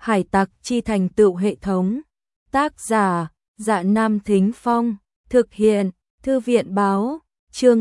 Hải tặc chi thành tựu hệ thống. Tác giả, Dạ Nam Thính Phong. Thực hiện, Thư viện báo. Chương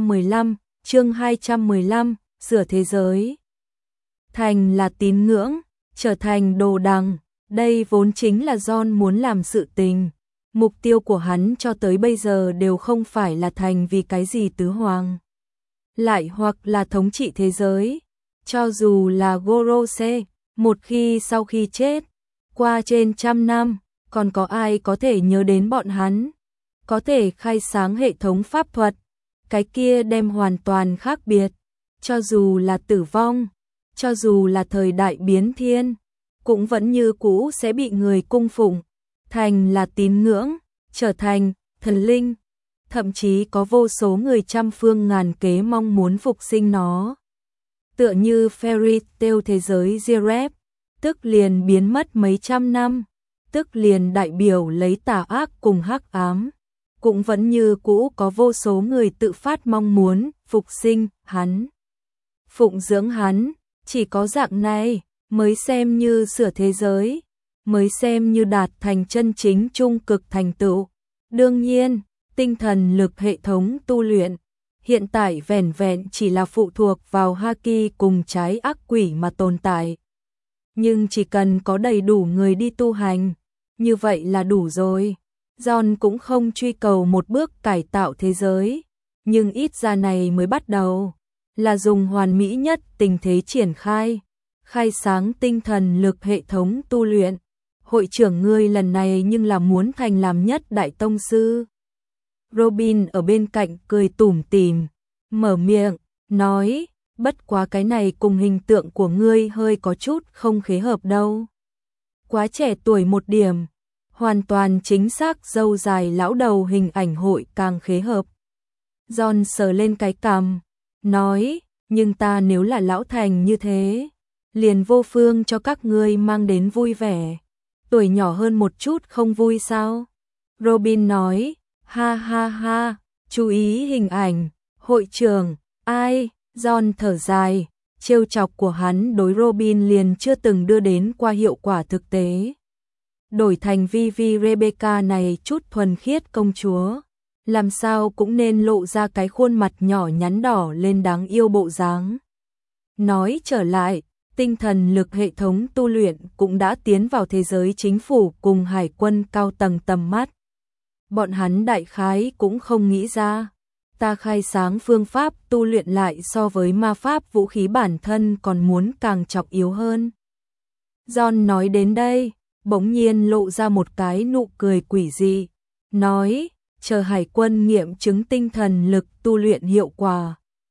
215, sửa thế giới. Thành là tín ngưỡng, trở thành đồ đằng. Đây vốn chính là John muốn làm sự tình. Mục tiêu của hắn cho tới bây giờ đều không phải là thành vì cái gì tứ hoàng, lại hoặc là thống trị thế giới. Cho dù là Gorose, một khi sau khi chết, qua trên 100 năm, còn có ai có thể nhớ đến bọn hắn, có thể khai sáng hệ thống pháp thuật, cái kia đem hoàn toàn khác biệt. Cho dù là tử vong, cho dù là thời đại biến thiên, cũng vẫn như cũ sẽ bị người cung phụng. Thành là tín ngưỡng, trở thành thần linh, thậm chí có vô số người trăm phương ngàn kế mong muốn phục sinh nó. Tựa như fairy tale thế giới Zeref, tức liền biến mất mấy trăm năm, tức liền đại biểu lấy tà ác cùng hắc ám, cũng vẫn như cũ có vô số người tự phát mong muốn phục sinh hắn, phụng dưỡng hắn. Chỉ có dạng này mới xem như sửa thế giới, mới xem như đạt thành chân chính trung cực thành tựu. Đương nhiên, tinh thần lực hệ thống tu luyện hiện tại vẻn vẹn chỉ là phụ thuộc vào Haki cùng trái ác quỷ mà tồn tại. Nhưng chỉ cần có đầy đủ người đi tu hành, như vậy là đủ rồi. John cũng không truy cầu một bước cải tạo thế giới, nhưng ít ra này mới bắt đầu, là dùng hoàn mỹ nhất tình thế triển khai, khai sáng tinh thần lực hệ thống tu luyện. Hội trưởng ngươi lần này nhưng là muốn thành làm nhất đại tông sư. Robin ở bên cạnh cười tủm tỉm, mở miệng, nói, bất quá cái này cùng hình tượng của ngươi hơi có chút không khế hợp đâu. Quá trẻ tuổi một điểm, hoàn toàn chính xác râu dài lão đầu hình ảnh hội càng khế hợp. John sờ lên cái cằm, nói, nhưng ta nếu là lão thành như thế, liền vô phương cho các ngươi mang đến vui vẻ. Tuổi nhỏ hơn một chút không vui sao? Robin nói, ha ha ha, chú ý hình ảnh, hội trưởng, ai? John thở dài, trêu chọc của hắn đối Robin liền chưa từng đưa đến qua hiệu quả thực tế. Đổi thành Vivi Rebecca này chút thuần khiết công chúa, làm sao cũng nên lộ ra cái khuôn mặt nhỏ nhắn đỏ lên đáng yêu bộ dáng. Nói trở lại, tinh thần lực hệ thống tu luyện cũng đã tiến vào thế giới chính phủ cùng hải quân cao tầng tầm mắt. Bọn hắn đại khái cũng không nghĩ ra, ta khai sáng phương pháp tu luyện lại so với ma pháp vũ khí bản thân còn muốn càng trọng yếu hơn. John nói đến đây, bỗng nhiên lộ ra một cái nụ cười quỷ dị, nói, chờ hải quân nghiệm chứng tinh thần lực tu luyện hiệu quả,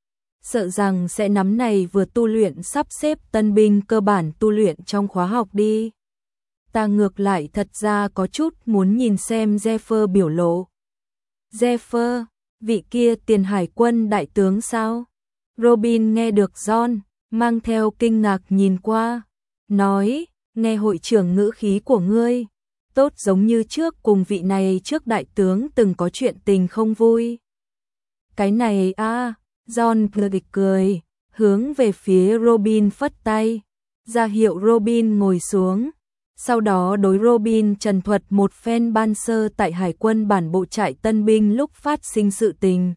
sợ rằng sẽ nắm này vừa tu luyện sắp xếp tân binh cơ bản tu luyện trong khóa học đi. Ta ngược lại thật ra có chút muốn nhìn xem Zephyr biểu lộ. Zephyr, vị kia tiền hải quân đại tướng sao? Robin nghe được John, mang theo kinh ngạc nhìn qua, nói, nghe hội trưởng ngữ khí của ngươi, tốt giống như trước cùng vị này trước đại tướng từng có chuyện tình không vui. Cái này John cười, hướng về phía Robin phất tay, ra hiệu Robin ngồi xuống. Sau đó đối Robin trần thuật một phen ban sơ tại hải quân bản bộ trại tân binh lúc phát sinh sự tình.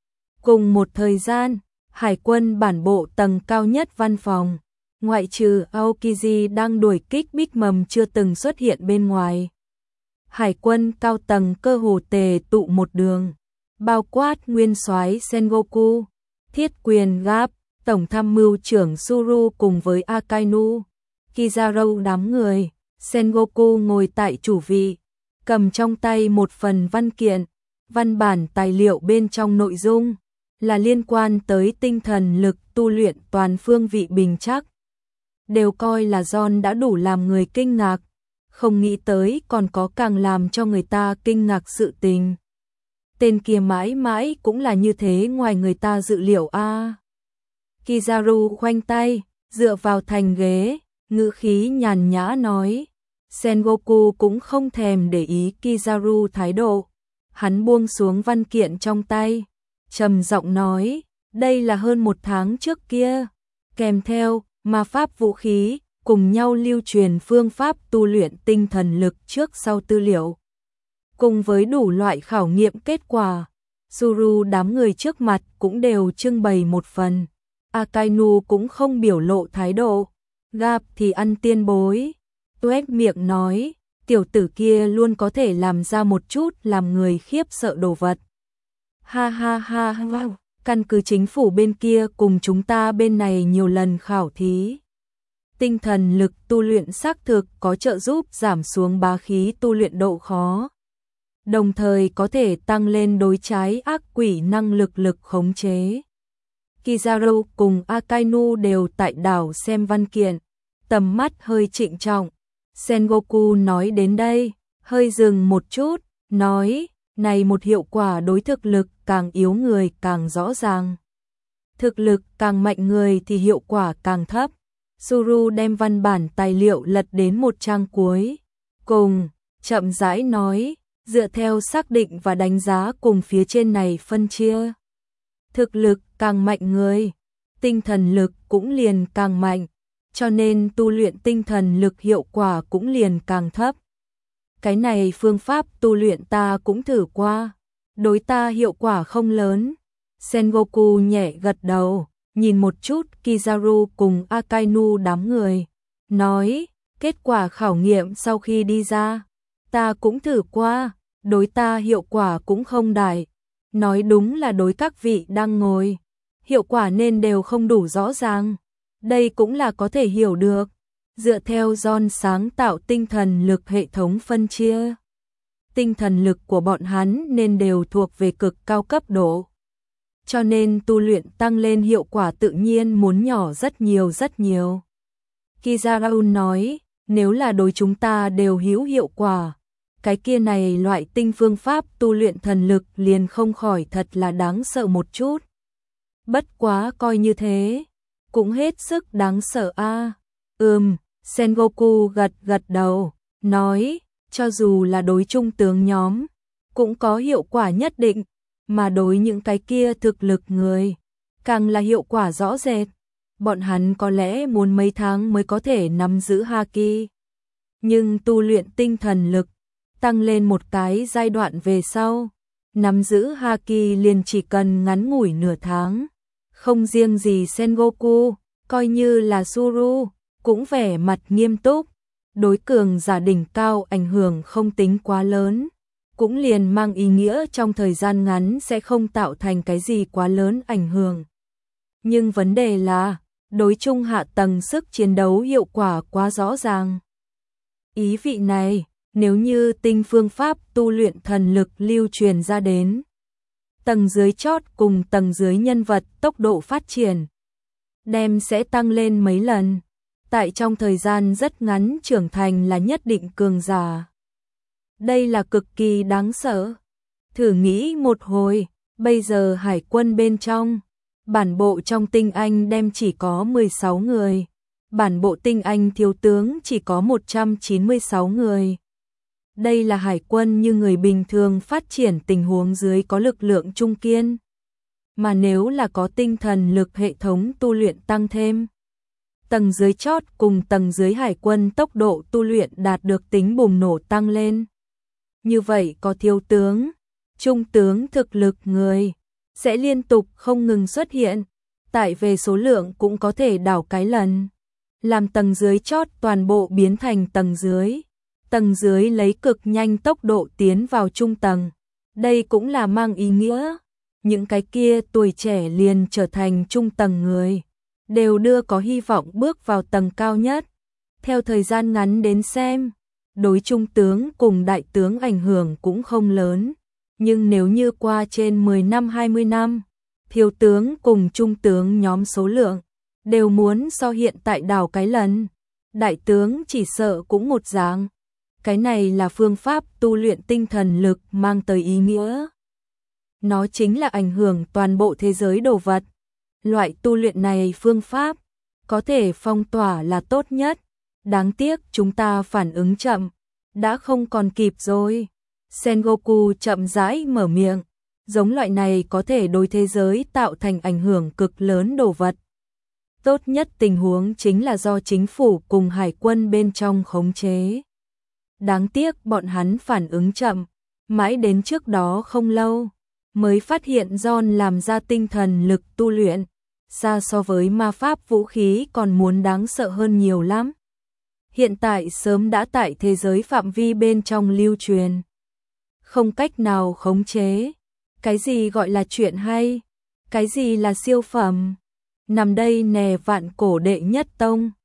Cùng một thời gian, hải quân bản bộ tầng cao nhất văn phòng, ngoại trừ Aokiji đang đuổi kích Big Mầm chưa từng xuất hiện bên ngoài. Hải quân cao tầng cơ hồ tề tụ một đường, bao quát nguyên soái Sengoku, thiết quyền Gap, tổng tham mưu trưởng Suru cùng với Akainu, Kizaru đám người. Sengoku ngồi tại chủ vị, cầm trong tay một phần văn kiện, văn bản tài liệu bên trong nội dung là liên quan tới tinh thần lực tu luyện toàn phương vị bình chắc. Đều coi là John đã đủ làm người kinh ngạc, không nghĩ tới còn có càng làm cho người ta kinh ngạc sự tình. Tên kia mãi mãi cũng là như thế ngoài người ta dự liệu Kizaru khoanh tay, dựa vào thành ghế, ngữ khí nhàn nhã nói. Sengoku cũng không thèm để ý Kizaru thái độ, hắn buông xuống văn kiện trong tay, trầm giọng nói, đây là hơn 1 tháng trước kia, kèm theo ma pháp vũ khí, cùng nhau lưu truyền phương pháp tu luyện tinh thần lực trước sau tư liệu. Cùng với đủ loại khảo nghiệm kết quả, Suru đám người trước mặt cũng đều trưng bày một phần. Akainu cũng không biểu lộ thái độ, gặp thì ăn tiên bối. Tuét miệng nói, tiểu tử kia luôn có thể làm ra một chút làm người khiếp sợ đồ vật. Ha ha ha ha, căn cứ chính phủ bên kia cùng chúng ta bên này nhiều lần khảo thí. Tinh thần lực tu luyện xác thực có trợ giúp giảm xuống bá khí tu luyện độ khó. Đồng thời có thể tăng lên đối trái ác quỷ năng lực khống chế. Kizaru cùng Akainu đều tại đảo xem văn kiện, tầm mắt hơi trịnh trọng. Sengoku nói đến đây, hơi dừng một chút, nói, này một hiệu quả đối thực lực càng yếu người càng rõ ràng. Thực lực càng mạnh người thì hiệu quả càng thấp. Suru đem văn bản tài liệu lật đến một trang cuối, cùng, chậm rãi nói, dựa theo xác định và đánh giá cùng phía trên này phân chia. Thực lực càng mạnh người, tinh thần lực cũng liền càng mạnh, cho nên tu luyện tinh thần lực hiệu quả cũng liền càng thấp. Cái này phương pháp tu luyện ta cũng thử qua, đối ta hiệu quả không lớn. Sengoku nhẹ gật đầu, nhìn một chút Kizaru cùng Akainu đám người, nói, kết quả khảo nghiệm sau khi đi ra, ta cũng thử qua, đối ta hiệu quả cũng không đại. Nói đúng là đối các vị đang ngồi, hiệu quả nên đều không đủ rõ ràng. Đây cũng là có thể hiểu được, dựa theo John sáng tạo tinh thần lực hệ thống phân chia. Tinh thần lực của bọn hắn nên đều thuộc về cực cao cấp độ. Cho nên tu luyện tăng lên hiệu quả tự nhiên muốn nhỏ rất nhiều rất nhiều. Kizaru nói, nếu là đối chúng ta đều hữu hiệu quả, cái kia này loại tinh phương pháp tu luyện thần lực liền không khỏi thật là đáng sợ một chút. Bất quá coi như thế, cũng hết sức đáng sợ a. Sengoku gật đầu, nói, cho dù là đối trung tướng nhóm, cũng có hiệu quả nhất định, mà đối những cái kia thực lực người, càng là hiệu quả rõ rệt. Bọn hắn có lẽ muốn mấy tháng mới có thể nắm giữ Haki. Nhưng tu luyện tinh thần lực, tăng lên một cái giai đoạn về sau, nắm giữ Haki liền chỉ cần ngắn ngủi nửa tháng. Không riêng gì Sengoku, coi như là Suru, cũng vẻ mặt nghiêm túc. Đối cường giả đỉnh cao ảnh hưởng không tính quá lớn, cũng liền mang ý nghĩa trong thời gian ngắn sẽ không tạo thành cái gì quá lớn ảnh hưởng. Nhưng vấn đề là, đối trung hạ tầng sức chiến đấu hiệu quả quá rõ ràng. Ý vị này, nếu như tinh phương pháp tu luyện thần lực lưu truyền ra đến, tầng dưới chót cùng tầng dưới nhân vật tốc độ phát triển, đem sẽ tăng lên mấy lần. Tại trong thời gian rất ngắn trưởng thành là nhất định cường giả. Đây là cực kỳ đáng sợ. Thử nghĩ một hồi, bây giờ hải quân bên trong, bản bộ trong tinh anh đem chỉ có 16 người, bản bộ tinh anh thiếu tướng chỉ có 196 người. Đây là hải quân như người bình thường phát triển tình huống dưới có lực lượng trung kiên. Mà nếu là có tinh thần lực hệ thống tu luyện tăng thêm, tầng dưới chót cùng tầng dưới hải quân tốc độ tu luyện đạt được tính bùng nổ tăng lên. Như vậy có thiếu tướng, trung tướng thực lực người, sẽ liên tục không ngừng xuất hiện, tại về số lượng cũng có thể đảo cái lần. Làm tầng dưới chót toàn bộ biến thành tầng dưới lấy cực nhanh tốc độ tiến vào trung tầng. Đây cũng là mang ý nghĩa, những cái kia tuổi trẻ liền trở thành trung tầng người, đều đưa có hy vọng bước vào tầng cao nhất. Theo thời gian ngắn đến xem, đối trung tướng cùng đại tướng ảnh hưởng cũng không lớn, nhưng nếu như qua trên 10 năm 20 năm, thiếu tướng cùng trung tướng nhóm số lượng đều muốn so hiện tại đảo cái lần, đại tướng chỉ sợ cũng một dạng. Cái này là phương pháp tu luyện tinh thần lực mang tới ý nghĩa. Nó chính là ảnh hưởng toàn bộ thế giới đồ vật. Loại tu luyện này phương pháp có thể phong tỏa là tốt nhất. Đáng tiếc chúng ta phản ứng chậm, đã không còn kịp rồi. Sengoku chậm rãi mở miệng, giống loại này có thể đối thế giới tạo thành ảnh hưởng cực lớn đồ vật. Tốt nhất tình huống chính là do chính phủ cùng hải quân bên trong khống chế. Đáng tiếc bọn hắn phản ứng chậm, mãi đến trước đó không lâu, mới phát hiện John làm ra tinh thần lực tu luyện, xa so với ma pháp vũ khí còn muốn đáng sợ hơn nhiều lắm. Hiện tại sớm đã tại thế giới phạm vi bên trong lưu truyền. Không cách nào khống chế. Cái gì gọi là chuyện hay? Cái gì là siêu phẩm? Nằm đây nè Vạn Cổ đệ nhất tông.